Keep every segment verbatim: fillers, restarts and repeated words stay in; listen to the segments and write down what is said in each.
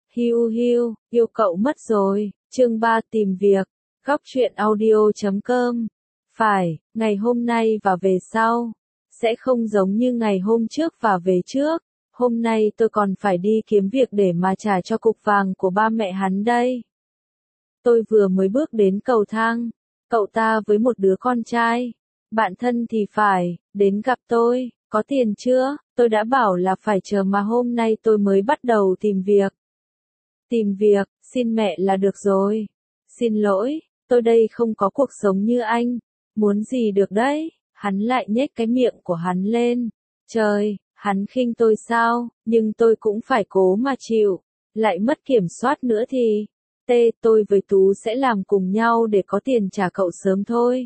Hiu hiu, yêu cậu mất rồi, chương ba tìm việc, góc truyện audio chấm com. Phải, ngày hôm nay và về sau, sẽ không giống như ngày hôm trước và về trước. Hôm nay tôi còn phải đi kiếm việc để mà trả cho cục vàng của ba mẹ hắn đây. Tôi vừa mới bước đến cầu thang, cậu ta với một đứa con trai, bạn thân thì phải, đến gặp tôi, có tiền chưa? Tôi đã bảo là phải chờ mà hôm nay tôi mới bắt đầu tìm việc. Tìm việc, xin mẹ là được rồi. Xin lỗi, tôi đây không có cuộc sống như anh. Muốn gì được đấy? Hắn lại nhếch cái miệng của hắn lên. Trời, hắn khinh tôi sao? Nhưng tôi cũng phải cố mà chịu. Lại mất kiểm soát nữa thì... Tê, tôi với Tú sẽ làm cùng nhau để có tiền trả cậu sớm thôi.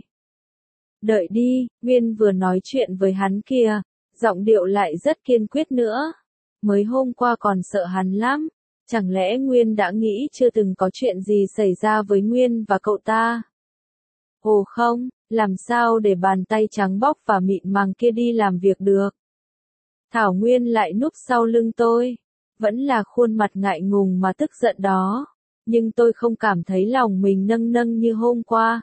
Đợi đi, Nguyên vừa nói chuyện với hắn kìa. Giọng điệu lại rất kiên quyết nữa. Mới hôm qua còn sợ hắn lắm. Chẳng lẽ Nguyên đã nghĩ chưa từng có chuyện gì xảy ra với Nguyên và cậu ta? Ồ không, làm sao để bàn tay trắng bóc và mịn màng kia đi làm việc được? Thảo Nguyên lại núp sau lưng tôi. Vẫn là khuôn mặt ngại ngùng mà tức giận đó. Nhưng tôi không cảm thấy lòng mình nâng nâng như hôm qua.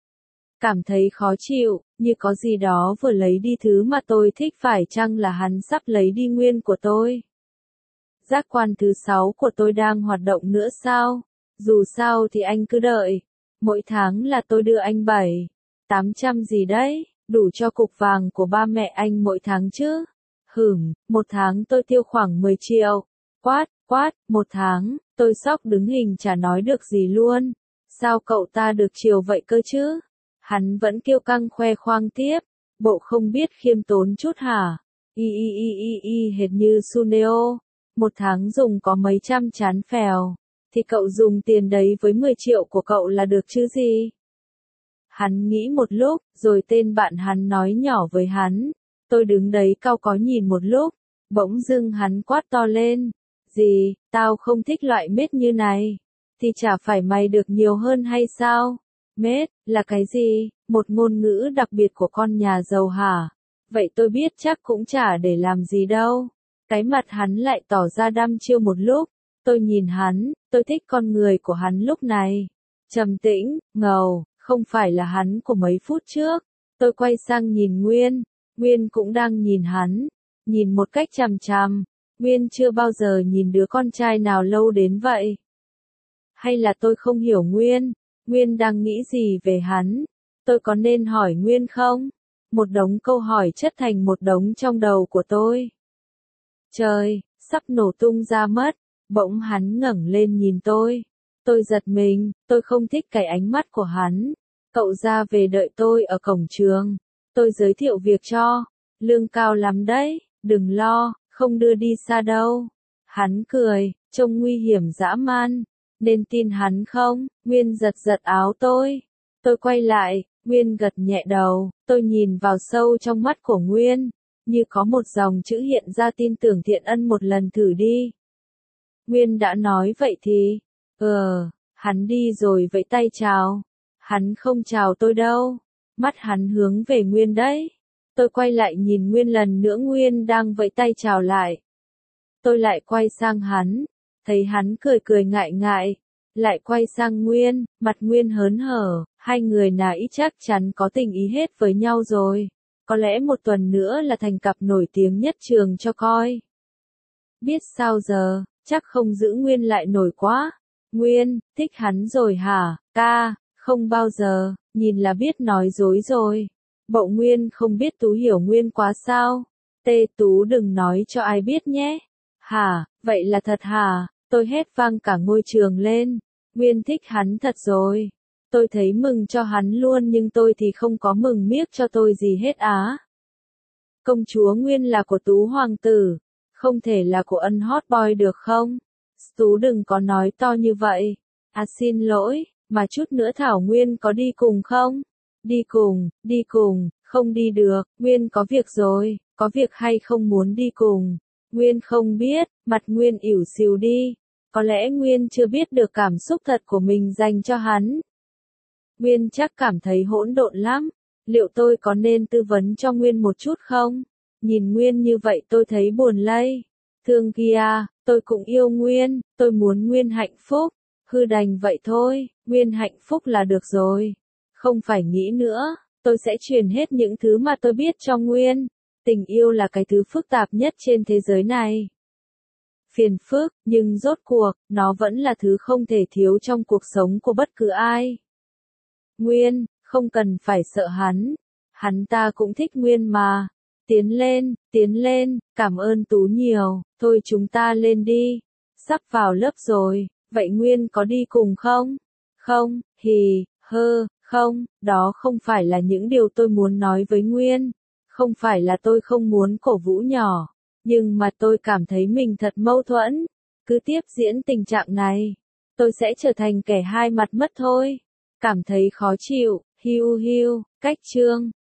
Cảm thấy khó chịu, như có gì đó vừa lấy đi thứ mà tôi thích, phải chăng là hắn sắp lấy đi Nguyên của tôi? Giác quan thứ sáu của tôi đang hoạt động nữa sao? Dù sao thì anh cứ đợi. Mỗi tháng là tôi đưa anh bảy, tám trăm gì đấy, đủ cho cục vàng của ba mẹ anh mỗi tháng chứ. Hửm, một tháng tôi tiêu khoảng mười triệu. Quát, quát, một tháng, tôi sốc đứng hình chả nói được gì luôn. Sao cậu ta được chiều vậy cơ chứ? Hắn vẫn kiêu căng khoe khoang tiếp. Bộ không biết khiêm tốn chút hả? Y y y y y hệt như Suneo. Một tháng dùng có mấy trăm chán phèo, thì cậu dùng tiền đấy với mười triệu của cậu là được chứ gì? Hắn nghĩ một lúc, rồi tên bạn hắn nói nhỏ với hắn. Tôi đứng đấy cau có nhìn một lúc, bỗng dưng hắn quát to lên. Gì, tao không thích loại mết như này. Thì chả phải mày được nhiều hơn hay sao? Mết, là cái gì? Một ngôn ngữ đặc biệt của con nhà giàu hả? Vậy tôi biết chắc cũng chả để làm gì đâu. Cái mặt hắn lại tỏ ra đăm chiêu một lúc. Tôi nhìn hắn, tôi thích con người của hắn lúc này. Trầm tĩnh, ngầu, không phải là hắn của mấy phút trước. Tôi quay sang nhìn Nguyên. Nguyên cũng đang nhìn hắn. Nhìn một cách chằm chằm. Nguyên chưa bao giờ nhìn đứa con trai nào lâu đến vậy. Hay là tôi không hiểu Nguyên? Nguyên đang nghĩ gì về hắn? Tôi có nên hỏi Nguyên không? Một đống câu hỏi chất thành một đống trong đầu của tôi. Trời, sắp nổ tung ra mất. Bỗng hắn ngẩng lên nhìn tôi. Tôi giật mình, tôi không thích cái ánh mắt của hắn. Cậu ra về đợi tôi ở cổng trường. Tôi giới thiệu việc cho. Lương cao lắm đấy, đừng lo, không đưa đi xa đâu. Hắn cười, trông nguy hiểm dã man. Nên tin hắn không? Nguyên giật giật áo tôi. Tôi quay lại, Nguyên gật nhẹ đầu. Tôi nhìn vào sâu trong mắt của Nguyên. Như có một dòng chữ hiện ra, tin tưởng Thiện Ân một lần thử đi. Nguyên đã nói vậy thì, ờ, hắn đi rồi vẫy tay chào. Hắn không chào tôi đâu. Mắt hắn hướng về Nguyên đấy. Tôi quay lại nhìn Nguyên lần nữa, Nguyên đang vẫy tay chào lại. Tôi lại quay sang hắn. Thấy hắn cười cười ngại ngại. Lại quay sang Nguyên, mặt Nguyên hớn hở. Hai người nãy chắc chắn có tình ý hết với nhau rồi. Có lẽ một tuần nữa là thành cặp nổi tiếng nhất trường cho coi. Biết sao giờ, chắc không giữ Nguyên lại nổi quá. Nguyên, thích hắn rồi hả, ca? Không bao giờ, nhìn là biết nói dối rồi. Bộ Nguyên không biết Tú hiểu Nguyên quá sao? Tê, Tú đừng nói cho ai biết nhé. Hả, vậy là thật hả? Tôi hét vang cả ngôi trường lên. Nguyên thích hắn thật rồi. Tôi thấy mừng cho hắn luôn, nhưng tôi thì không có mừng miếc cho tôi gì hết á. Công chúa Nguyên là của Tú hoàng tử, không thể là của Ân hot boy được không? Tú đừng có nói to như vậy. À xin lỗi, mà chút nữa Thảo Nguyên có đi cùng không? Đi cùng, đi cùng, không đi được, Nguyên có việc rồi, có việc hay không muốn đi cùng? Nguyên không biết, mặt Nguyên ỉu xìu đi. Có lẽ Nguyên chưa biết được cảm xúc thật của mình dành cho hắn. Nguyên chắc cảm thấy hỗn độn lắm. Liệu tôi có nên tư vấn cho Nguyên một chút không? Nhìn Nguyên như vậy tôi thấy buồn lây. Thương kia, tôi cũng yêu Nguyên, tôi muốn Nguyên hạnh phúc. Hư đành vậy thôi, Nguyên hạnh phúc là được rồi. Không phải nghĩ nữa, tôi sẽ truyền hết những thứ mà tôi biết cho Nguyên. Tình yêu là cái thứ phức tạp nhất trên thế giới này. Phiền phức, nhưng rốt cuộc, nó vẫn là thứ không thể thiếu trong cuộc sống của bất cứ ai. Nguyên, không cần phải sợ hắn. Hắn ta cũng thích Nguyên mà. Tiến lên, tiến lên, cảm ơn Tú nhiều, thôi chúng ta lên đi. Sắp vào lớp rồi, vậy Nguyên có đi cùng không? Không, hì, hơ, không, đó không phải là những điều tôi muốn nói với Nguyên. Không phải là tôi không muốn cổ vũ nhỏ, nhưng mà tôi cảm thấy mình thật mâu thuẫn. Cứ tiếp diễn tình trạng này, tôi sẽ trở thành kẻ hai mặt mất thôi. Cảm thấy khó chịu, hiu hiu, cách chương.